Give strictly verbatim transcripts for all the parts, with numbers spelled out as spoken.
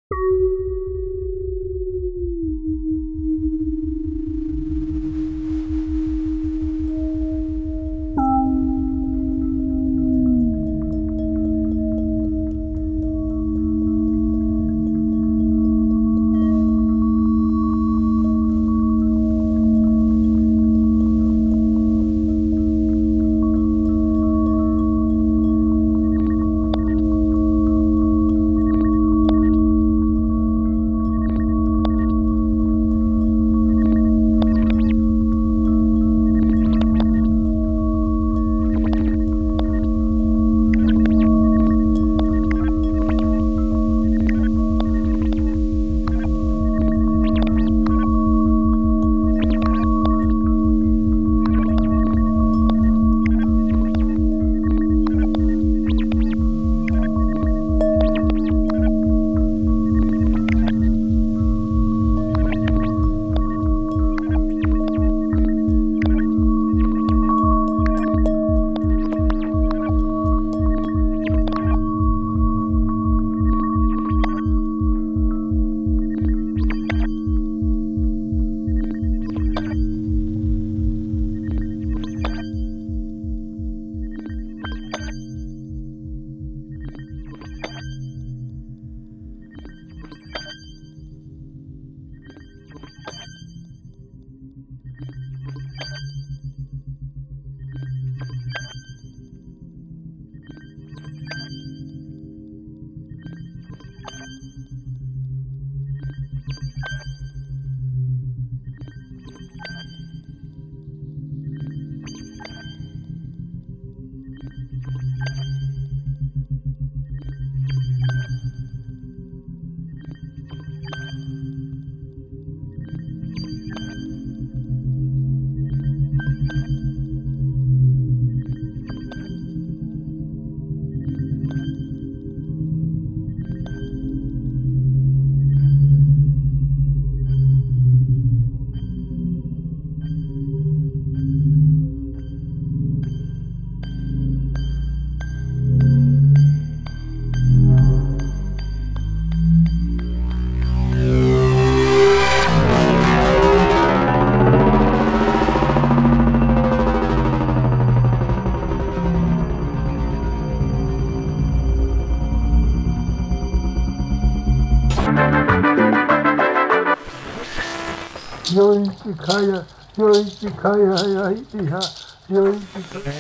Yoichikaya, Yoichikaya, Yoichiha, Yoichikaya.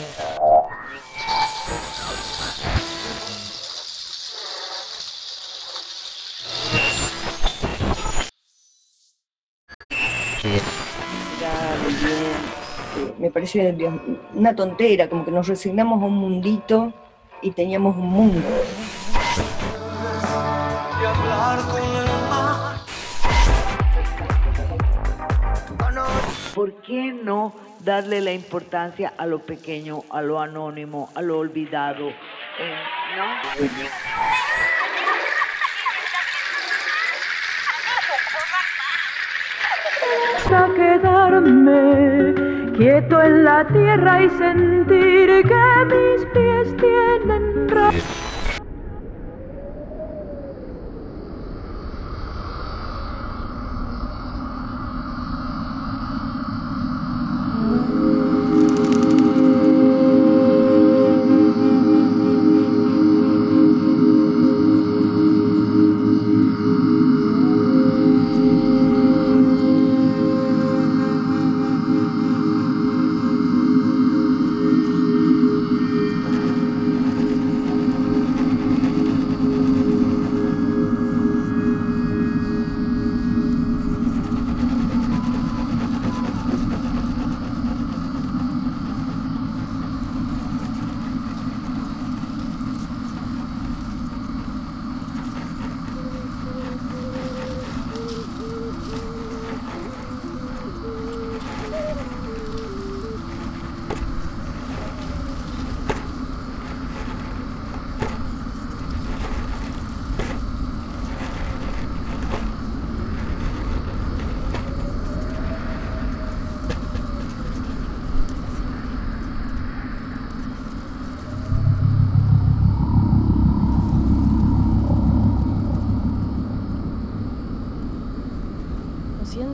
Me parece Dios, una tontera, como que nos resignamos a un mundito y teníamos un mundo. ¿Por qué no darle la importancia a lo pequeño, a lo anónimo, a lo olvidado? Eh, ¿no? A quedarme quieto en la tierra y sentir que mis pies tienen razón.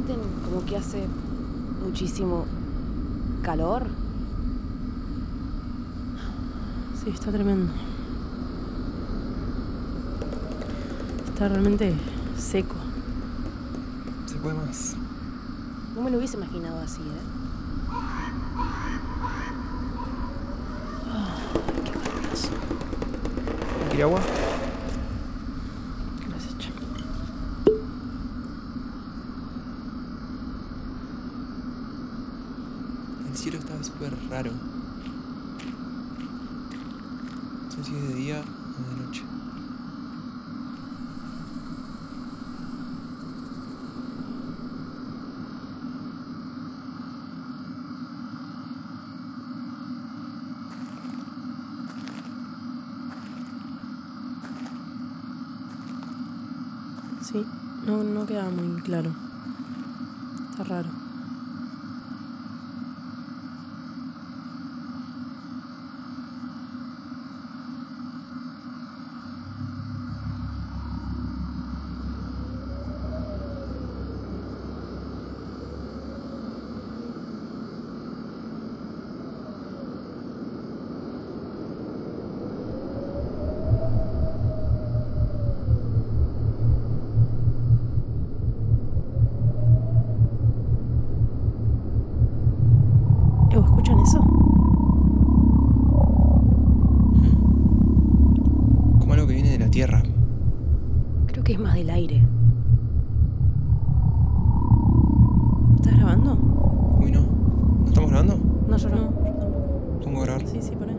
sienten como que hace muchísimo calor? Sí, está tremendo. Está realmente seco. Se puede más. No me lo hubiese imaginado así, ¿eh? Oh, qué caloroso. ¿Quiere agua? Gracias, Cha. El cielo estaba súper raro. No sé si es de día o de noche. Sí, no, no queda muy claro. Está raro. ¿Escuchan eso? Como algo que viene de la tierra. Creo que es más del aire. ¿Estás grabando? Uy, no. ¿No estamos grabando? No, yo no. No, yo tampoco. Pongo a grabar. Sí, sí, poné.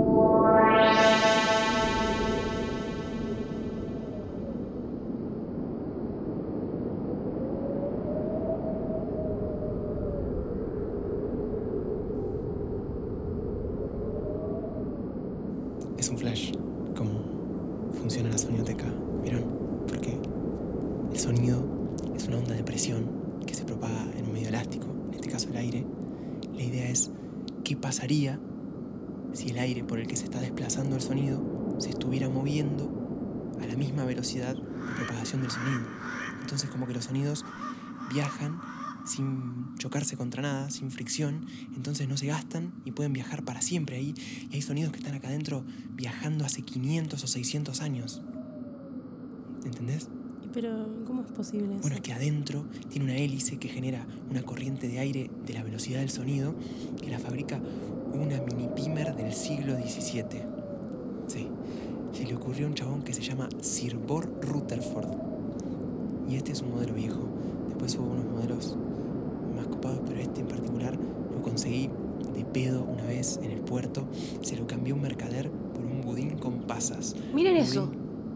Es un flash. Cómo funciona la sonioteca. ¿Vieron? Porque el sonido es una onda de presión que se propaga en un medio elástico, en este caso el aire. La idea es qué pasaría si el aire por el que se está desplazando el sonido se estuviera moviendo a la misma velocidad de propagación del sonido. Entonces como que los sonidos viajan sin chocarse contra nada, sin fricción, entonces no se gastan y pueden viajar para siempre ahí. Y hay sonidos que están acá adentro viajando hace quinientos o seiscientos años. ¿Entendés? Pero, ¿cómo es posible eso? Bueno, es que adentro tiene una hélice que genera una corriente de aire de la velocidad del sonido que la fabrica una mini Pimer del siglo diecisiete. Sí, se le ocurrió a un chabón que se llama Sir Bor Rutherford. Y este es un modelo viejo. Después hubo unos modelos más copados, pero este en particular lo conseguí de pedo una vez en el puerto. Se lo cambió un mercader por un budín con pasas. Miren Budín. eso.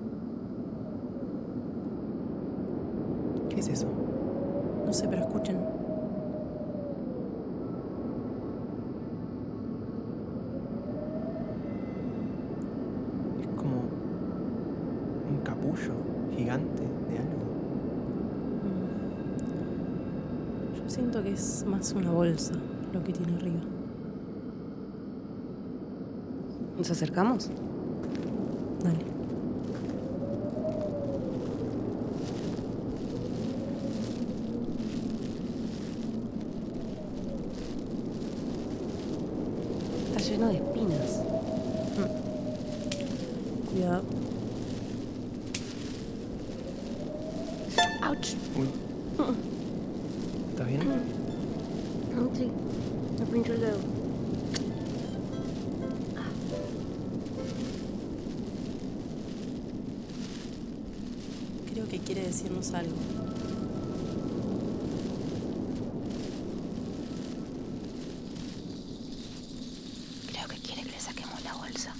¿Qué es eso? No sé, pero escuchen. Es como un capullo gigante de algo. Mm. Yo siento que es más una bolsa lo que tiene arriba. ¿Nos acercamos? Dale. Está lleno de espinas. Cuidado. ¡Auch! Uy. ¿Estás bien? Sí, me pincho el dedo. Creo que quiere decirnos algo. Creo que quiere que le saquemos la bolsa.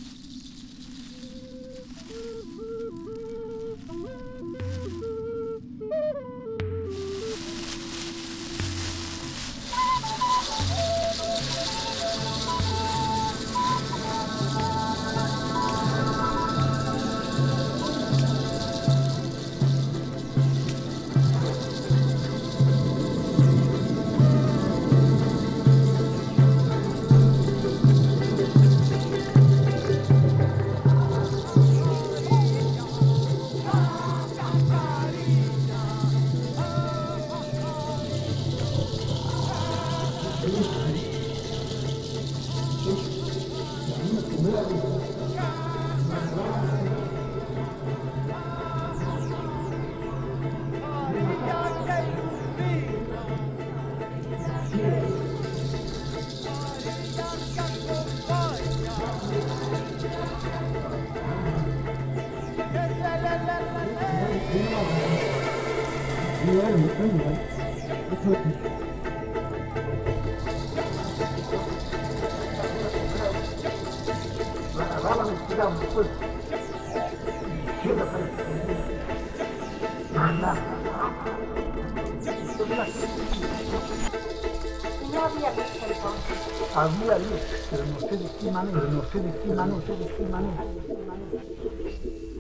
Había luz, pero no sé de qué manera, no sé de qué manera, no sé de qué manera.